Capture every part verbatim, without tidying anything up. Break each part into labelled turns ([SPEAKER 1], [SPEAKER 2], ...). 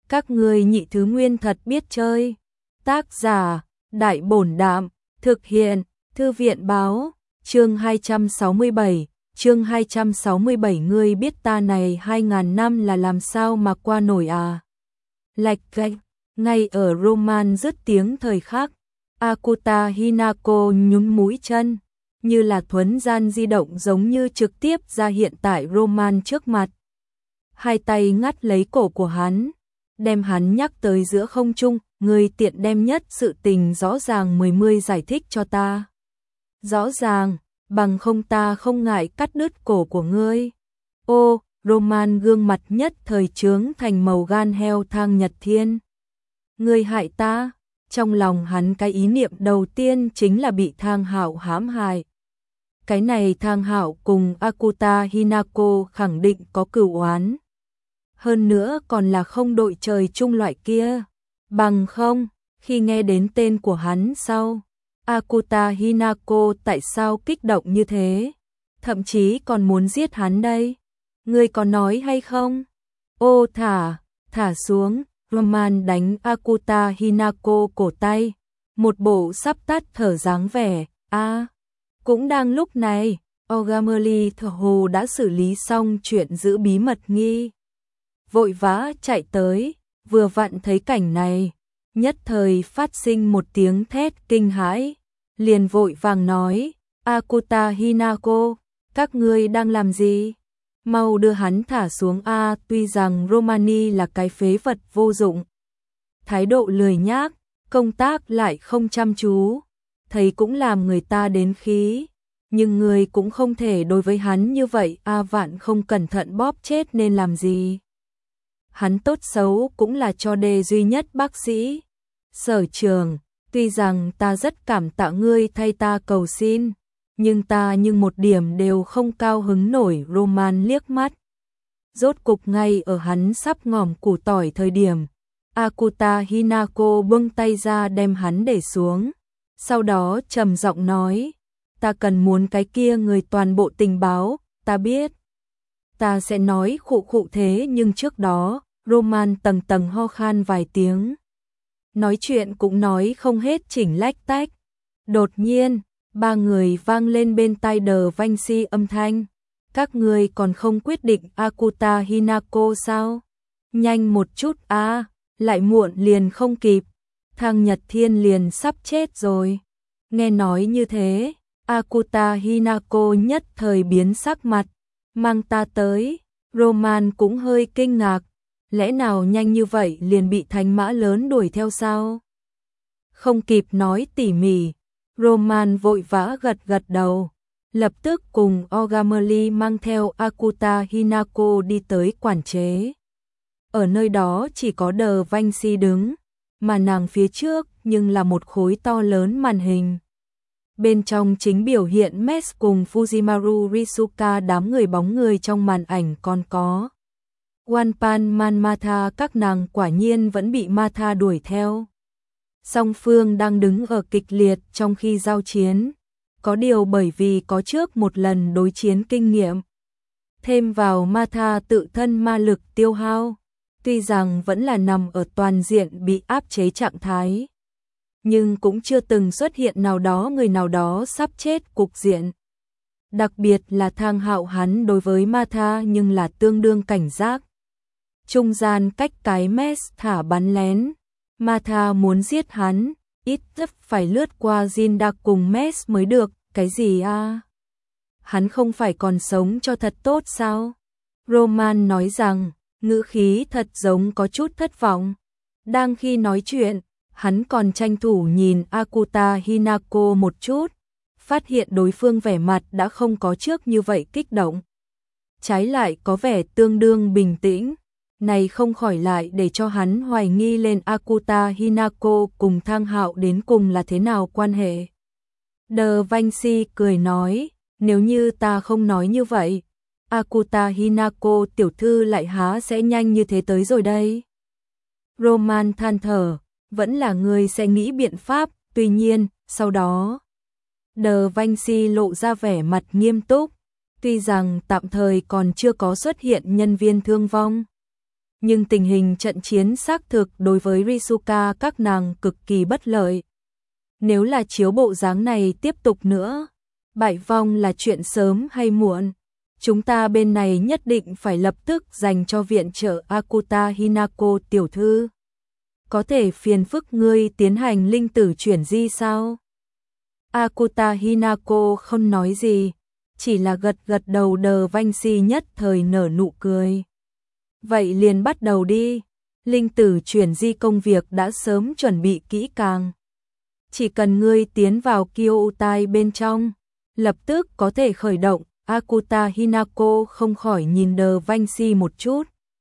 [SPEAKER 1] Các ngươi nhị thứ nguyên thật biết chơi. Tác giả, Đại Bổn Đạm, thực hiện, Thư viện Báo, chương hai trăm sáu mươi bảy, chương hai trăm sáu mươi bảy ngươi biết ta này hai ngàn năm là làm sao mà qua nổi à. Lạch cạch, ngay ở Roman dứt tiếng thời khắc, Akuta Hinako nhún mũi chân, như là thuấn gian di động giống như trực tiếp ra hiện tại Roman trước mặt. Hai tay ngắt lấy cổ của hắn, đem hắn nhắc tới giữa không trung, ngươi tiện đem nhất sự tình rõ ràng mười mươi giải thích cho ta. Rõ ràng, bằng không ta không ngại cắt đứt cổ của ngươi. Ô, Roman gương mặt nhất thời trướng thành màu gan heo Thang Nhật Thiên. Ngươi hại ta, trong lòng hắn cái ý niệm đầu tiên chính là bị Thang Hạo hãm hại. Cái này Thang Hạo cùng Akuta Hinako khẳng định có cửu oán. Hơn nữa còn là không đội trời chung loại kia. Bằng không, khi nghe đến tên của hắn sau, Akuta Hinako tại sao kích động như thế? Thậm chí còn muốn giết hắn đây. Ngươi có nói hay không? Ô thả, thả xuống. Roman đánh Akuta Hinako cổ tay. Một bộ sắp tắt thở dáng vẻ. A, à, cũng đang lúc này, Ogamori thở hồ đã xử lý xong chuyện giữ bí mật nghi. Vội vã chạy tới, vừa vặn thấy cảnh này, nhất thời phát sinh một tiếng thét kinh hãi, liền vội vàng nói, Akuta Hinako, các ngươi đang làm gì? Mau đưa hắn thả xuống a. Tuy rằng Romani là cái phế vật vô dụng, thái độ lười nhác, công tác lại không chăm chú, thấy cũng làm người ta đến khí, nhưng người cũng không thể đối với hắn như vậy a. Vạn không cẩn thận bóp chết nên làm gì. Hắn tốt xấu cũng là cho đề duy nhất bác sĩ. Sở Trường, tuy rằng ta rất cảm tạ ngươi thay ta cầu xin, nhưng ta nhưng một điểm đều không cao hứng nổi. Roman liếc mắt. Rốt cục ngay ở hắn sắp ngỏm củ tỏi thời điểm, Akuta Hinako buông tay ra đem hắn để xuống. Sau đó trầm giọng nói, ta cần muốn cái kia người toàn bộ tình báo, ta biết. Ta sẽ nói khụ khụ thế nhưng trước đó, Roman tầng tầng ho khan vài tiếng. Nói chuyện cũng nói không hết chỉnh lách tách. Đột nhiên, ba người vang lên bên tai Đờ Vanh Si âm thanh. Các người còn không quyết định Akuta Hinako sao? Nhanh một chút a, à, lại muộn liền không kịp. Thang Nhật Thiên liền sắp chết rồi. Nghe nói như thế, Akuta Hinako nhất thời biến sắc mặt. Mang ta tới. Roman cũng hơi kinh ngạc. Lẽ nào nhanh như vậy liền bị thánh mã lớn đuổi theo sao? Không kịp nói tỉ mỉ, Roman vội vã gật gật đầu, lập tức cùng Ogamori mang theo Akuta Hinako đi tới quản chế. Ở nơi đó chỉ có Đờ Vanh Si đứng, mà nàng phía trước nhưng là một khối to lớn màn hình. Bên trong chính biểu hiện Mes cùng Fujimaru Risuka, đám người bóng người trong màn ảnh còn có Wanpan Man Matha. Các nàng quả nhiên vẫn bị Matha đuổi theo. Song phương đang đứng ở kịch liệt trong khi giao chiến. Có điều bởi vì có trước một lần đối chiến kinh nghiệm, thêm vào Matha tự thân ma lực tiêu hao, tuy rằng vẫn là nằm ở toàn diện bị áp chế trạng thái, nhưng cũng chưa từng xuất hiện nào đó người nào đó sắp chết cục diện. Đặc biệt là Thang Hạo, hắn đối với Matha nhưng là tương đương cảnh giác. Trung gian cách cái Mes thả bắn lén, Matha muốn giết hắn, ít nhất phải lướt qua Jinda cùng Mes mới được. Cái gì a? À? Hắn không phải còn sống cho thật tốt sao? Roman nói rằng, ngữ khí thật giống có chút thất vọng. Đang khi nói chuyện, hắn còn tranh thủ nhìn Akuta Hinako một chút, phát hiện đối phương vẻ mặt đã không có trước như vậy kích động. Trái lại có vẻ tương đương bình tĩnh. Này không khỏi lại để cho hắn hoài nghi lên Akuta Hinako cùng Thang Hạo đến cùng là thế nào quan hệ. Đờ Vanh Si cười nói, nếu như ta không nói như vậy, Akuta Hinako tiểu thư lại há sẽ nhanh như thế tới rồi đây. Roman than thở, vẫn là người sẽ nghĩ biện pháp, tuy nhiên, sau đó, Đờ Vanh Si lộ ra vẻ mặt nghiêm túc, tuy rằng tạm thời còn chưa có xuất hiện nhân viên thương vong. Nhưng tình hình trận chiến xác thực đối với Risuka các nàng cực kỳ bất lợi. Nếu là chiếu bộ dáng này tiếp tục nữa, bại vong là chuyện sớm hay muộn. Chúng ta bên này nhất định phải lập tức dành cho viện trợ Akuta Hinako tiểu thư. Có thể phiền phức ngươi tiến hành linh tử chuyển di sao? Akuta Hinako không nói gì, chỉ là gật gật đầu. Đờ Vanh Si nhất thời nở nụ cười. Vậy liền bắt đầu đi, linh tử chuyển di công việc đã sớm chuẩn bị kỹ càng. Chỉ cần ngươi tiến vào Kyōutai bên trong, lập tức có thể khởi động. Akuta Hinako không khỏi nhìn Đờ Vanh Si một chút.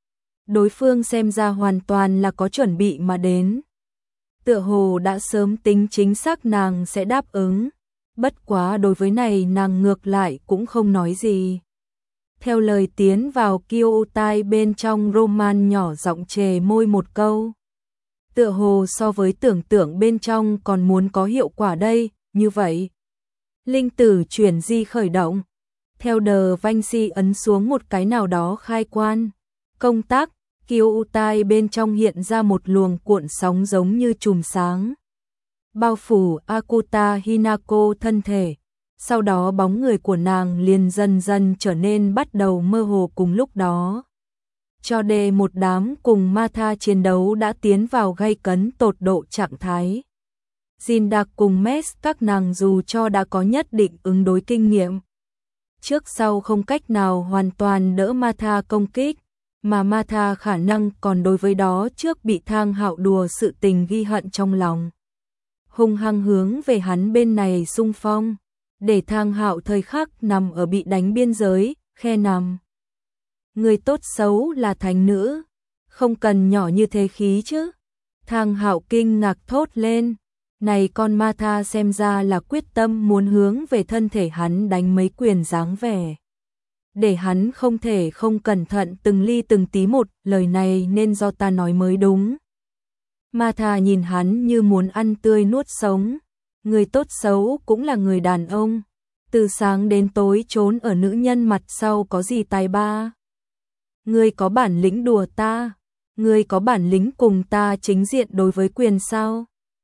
[SPEAKER 1] Đối phương xem ra hoàn toàn là có chuẩn bị mà đến. Tựa hồ đã sớm tính chính xác nàng sẽ đáp ứng. Bất quá đối với này nàng ngược lại cũng không nói gì. Theo lời tiến vào Kyōutai bên trong, Roman nhỏ giọng chề môi một câu. Tựa hồ so với tưởng tượng bên trong còn muốn có hiệu quả đây, như vậy. Linh tử chuyển di khởi động. Theo Đờ Vanh Si ấn xuống một cái nào đó khai quan. Công tác, Kyōutai bên trong hiện ra một luồng cuộn sóng giống như chùm sáng. Bao phủ Akuta Hinako thân thể. Sau đó bóng người của nàng liền dần dần trở nên bắt đầu mơ hồ cùng lúc đó. Cho đến một đám cùng Martha chiến đấu đã tiến vào gay cấn tột độ trạng thái. Jindak cùng Mes các nàng dù cho đã có nhất định ứng đối kinh nghiệm, trước sau không cách nào hoàn toàn đỡ Martha công kích, mà Martha khả năng còn đối với đó trước bị Thang Hạo đùa sự tình ghi hận trong lòng. Hung hăng hướng về hắn bên này xung phong, để Thang Hạo thời khắc nằm ở bị đánh biên giới, khe nằm. Người tốt xấu là thánh nữ, không cần nhỏ như thế khí chứ. Thang Hạo kinh ngạc thốt lên, này con Martha xem ra là quyết tâm muốn hướng về thân thể hắn đánh mấy quyền dáng vẻ. Để hắn không thể không cẩn thận từng ly từng tí một, lời này nên do ta nói mới đúng. Martha nhìn hắn như muốn ăn tươi nuốt sống. Người tốt xấu cũng là người đàn ông, từ sáng đến tối trốn ở nữ nhân mặt sau có gì tài ba. Ngươi có bản lĩnh đùa ta, ngươi có bản lĩnh cùng ta chính diện đối với quyền sao?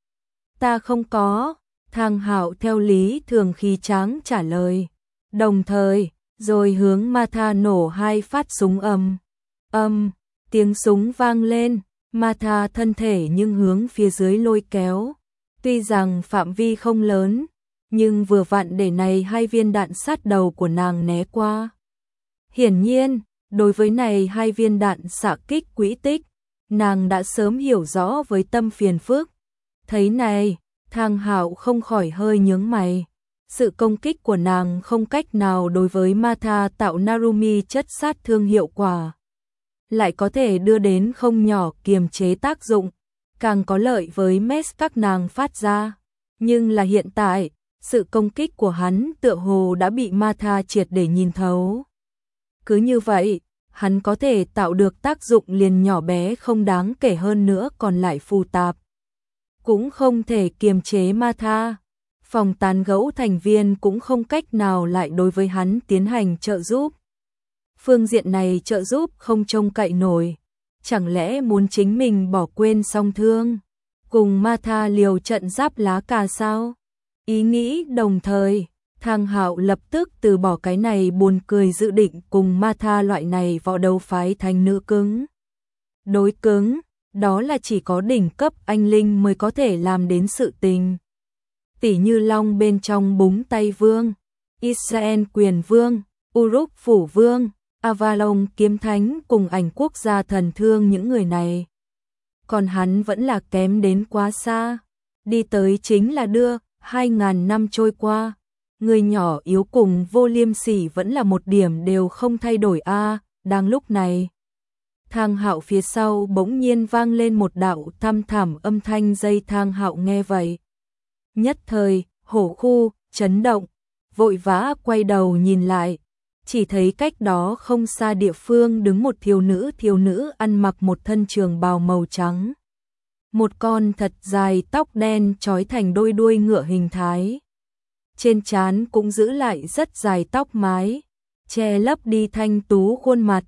[SPEAKER 1] Ta không có. Thang Hạo theo lý thường khí tráng trả lời, đồng thời rồi hướng Martha nổ hai phát súng ầm. Âm, tiếng súng vang lên, Martha thân thể nhưng hướng phía dưới lôi kéo. Tuy rằng phạm vi không lớn, nhưng vừa vặn để này hai viên đạn sát đầu của nàng né qua. Hiển nhiên, đối với này hai viên đạn xạ kích quỹ tích, nàng đã sớm hiểu rõ với tâm phiền phức. Thấy này, Thang Hạo không khỏi hơi nhướng mày. Sự công kích của nàng không cách nào đối với Martha tạo Narumi chất sát thương hiệu quả, lại có thể đưa đến không nhỏ kiềm chế tác dụng, càng có lợi với Mes các nàng phát ra. Nhưng là hiện tại, sự công kích của hắn tựa hồ đã bị Martha triệt để nhìn thấu. Cứ như vậy, hắn có thể tạo được tác dụng liền nhỏ bé không đáng kể, hơn nữa còn lại phù tạp. Cũng không thể kiềm chế Martha. Phòng tán gẫu thành viên cũng không cách nào lại đối với hắn tiến hành trợ giúp. Phương diện này trợ giúp không trông cậy nổi. Chẳng lẽ muốn chính mình bỏ quên song thương, cùng Martha liều trận giáp lá cà sao? Ý nghĩ đồng thời, Thang Hạo lập tức từ bỏ cái này buồn cười dự định cùng Martha loại này võ đấu phái thành nữ cứng. Đối cứng, đó là chỉ có đỉnh cấp anh linh mới có thể làm đến sự tình. Tỉ như Long bên trong búng tay vương, Israel quyền vương, Uruk phủ vương, Avalon kiếm thánh cùng ảnh quốc gia thần thương những người này. Còn hắn vẫn là kém đến quá xa. Đi tới chính là đưa, hai ngàn năm trôi qua. Người nhỏ yếu cùng vô liêm sỉ vẫn là một điểm đều không thay đổi a. À, đang lúc này, Thang Hạo phía sau bỗng nhiên vang lên một đạo thăm thẳm âm thanh. Dây Thang Hạo nghe vậy, nhất thời hổ khu chấn động, vội vã quay đầu nhìn lại, chỉ thấy cách đó không xa địa phương đứng một thiếu nữ, thiếu nữ ăn mặc một thân trường bào màu trắng, một con thật dài tóc đen trói thành đôi đuôi ngựa hình thái, trên trán cũng giữ lại rất dài tóc mái, che lấp đi thanh tú khuôn mặt,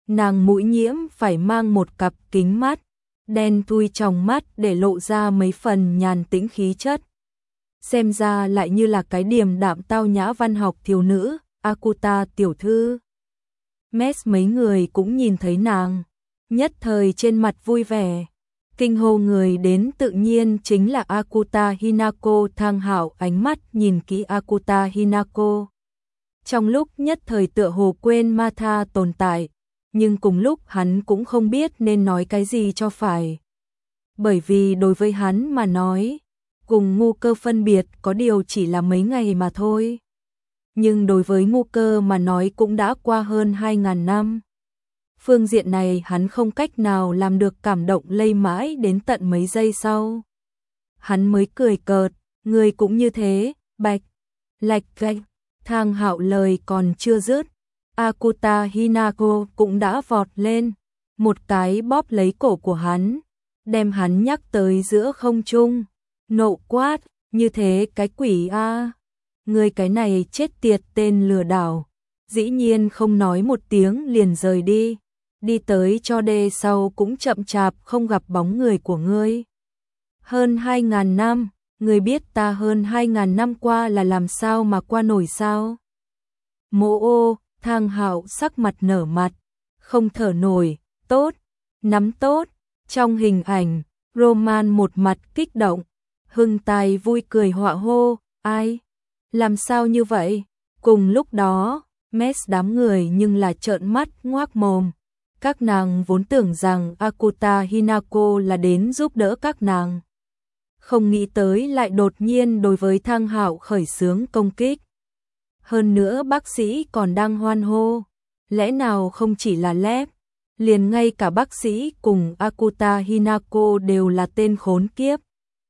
[SPEAKER 1] Nàng mũi nhiễm phải mang một cặp kính mắt, đen thui trong mắt để lộ ra mấy phần nhàn tĩnh khí chất. Xem ra lại như là cái điềm đạm tao nhã văn học thiếu nữ, Akuta tiểu thư. Mess mấy người cũng nhìn thấy nàng, nhất thời trên mặt vui vẻ. Kinh hô người đến tự nhiên chính là Akuta Hinako. Thang Hạo ánh mắt nhìn kỹ Akuta Hinako. Trong lúc nhất thời tựa hồ quên Martha tồn tại, nhưng cùng lúc hắn cũng không biết nên nói cái gì cho phải. Bởi vì đối với hắn mà nói, cùng Ngu Cơ phân biệt có điều chỉ là mấy ngày mà thôi. Nhưng đối với Ngu Cơ mà nói cũng đã qua hơn hai ngàn năm. Phương diện này hắn không cách nào làm được cảm động lây mãi đến tận mấy giây sau. Hắn mới cười cợt, người cũng như thế, bạch, lạch gạch. Thang Hạo lời còn chưa dứt, Akuta Hinako cũng đã vọt lên, một cái bóp lấy cổ của hắn, đem hắn nhắc tới giữa không trung, nộ quát, như thế cái quỷ a, người cái này chết tiệt tên lừa đảo, dĩ nhiên không nói một tiếng liền rời đi, đi tới cho đê sau cũng chậm chạp không gặp bóng người của ngươi. Hơn hai ngàn năm, ngươi biết ta hơn hai ngàn năm qua là làm sao mà qua nổi sao? Mộ ô, Thang Hạo sắc mặt nở mặt, không thở nổi, tốt, nắm tốt. Trong hình ảnh, Roman một mặt kích động, hưng tài vui cười họa hô, ai? Làm sao như vậy? Cùng lúc đó, Mess đám người nhưng là trợn mắt ngoác mồm. Các nàng vốn tưởng rằng Akuta Hinako là đến giúp đỡ các nàng. Không nghĩ tới lại đột nhiên đối với Thang Hạo khởi xướng công kích. Hơn nữa bác sĩ còn đang hoan hô, lẽ nào không chỉ là lép, liền ngay cả bác sĩ cùng Akuta Hinako đều là tên khốn kiếp.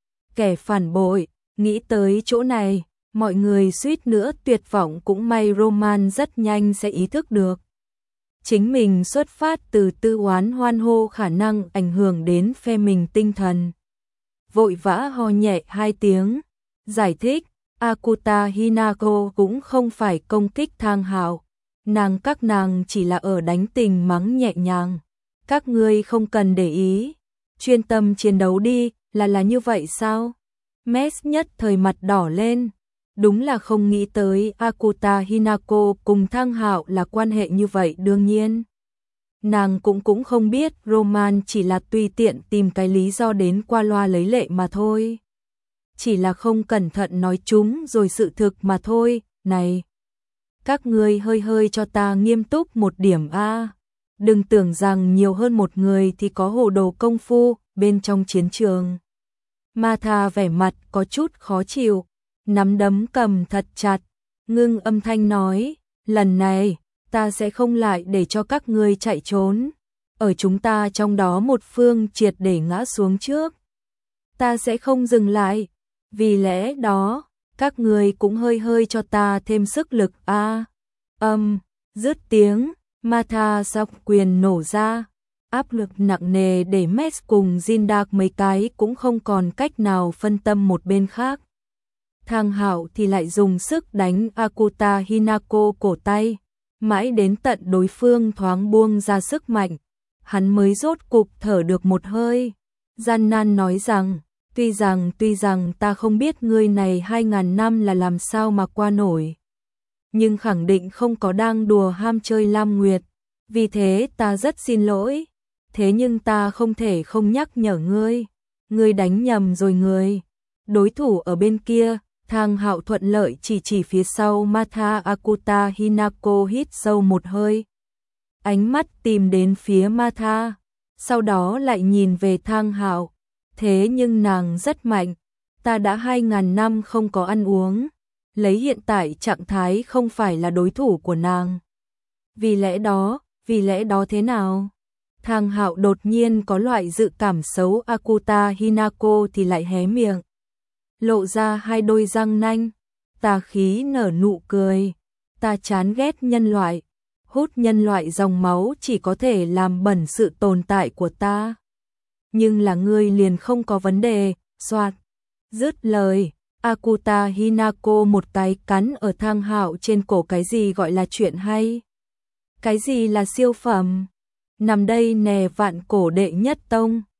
[SPEAKER 1] Kẻ phản bội, nghĩ tới chỗ này, mọi người suýt nữa tuyệt vọng, cũng may Roman rất nhanh sẽ ý thức được. Chính mình xuất phát từ tư oán hoan hô khả năng ảnh hưởng đến phe mình tinh thần. Vội vã ho nhẹ hai tiếng, giải thích, Akuta Hinako cũng không phải công kích Thang Hạo, nàng các nàng chỉ là ở đánh tình mắng nhẹ nhàng, các ngươi không cần để ý, chuyên tâm chiến đấu đi, là là như vậy sao? Mess nhất thời mặt đỏ lên, đúng là không nghĩ tới Akuta Hinako cùng Thang Hạo là quan hệ như vậy. Đương nhiên, nàng cũng cũng không biết Roman chỉ là tùy tiện tìm cái lý do đến qua loa lấy lệ mà thôi. Chỉ là không cẩn thận nói chúng rồi sự thực mà thôi. Này, các ngươi hơi hơi cho ta nghiêm túc một điểm a. Đừng tưởng rằng nhiều hơn một người thì có hồ đồ công phu bên trong chiến trường. Martha vẻ mặt có chút khó chịu, nắm đấm cầm thật chặt, ngưng âm thanh nói, lần này, ta sẽ không lại để cho các ngươi chạy trốn. Ở chúng ta trong đó một phương triệt để ngã xuống trước. Ta sẽ không dừng lại, vì lẽ đó, các ngươi cũng hơi hơi cho ta thêm sức lực a. Âm, dứt tiếng, Martha sóc quyền nổ ra, áp lực nặng nề để Mess cùng Jindak mấy cái cũng không còn cách nào phân tâm một bên khác. Thang Hạo thì lại dùng sức đánh Akuta Hinako cổ tay, mãi đến tận đối phương thoáng buông ra sức mạnh, hắn mới rốt cục thở được một hơi, gian nan nói rằng, tuy rằng tuy rằng ta không biết ngươi này hai ngàn năm là làm sao mà qua nổi, nhưng khẳng định không có đang đùa ham chơi Lam Nguyệt, vì thế ta rất xin lỗi, thế nhưng ta không thể không nhắc nhở ngươi, ngươi đánh nhầm rồi người, đối thủ ở bên kia. Thang Hạo thuận lợi chỉ chỉ phía sau Martha. Akuta Hinako hít sâu một hơi, ánh mắt tìm đến phía Martha, sau đó lại nhìn về Thang Hạo, thế nhưng nàng rất mạnh, ta đã hai ngàn năm không có ăn uống, lấy hiện tại trạng thái không phải là đối thủ của nàng. Vì lẽ đó, vì lẽ đó thế nào? Thang Hạo đột nhiên có loại dự cảm xấu. Akuta Hinako thì lại hé miệng, lộ ra hai đôi răng nanh, tà khí nở nụ cười, ta chán ghét nhân loại, hút nhân loại dòng máu chỉ có thể làm bẩn sự tồn tại của ta. Nhưng là ngươi liền không có vấn đề, soạt. Dứt lời, Akuta Hinako một cái cắn ở Thang Hạo trên cổ. Cái gì gọi là chuyện hay? Cái gì là siêu phẩm? nằm đây nè vạn cổ đệ nhất tông.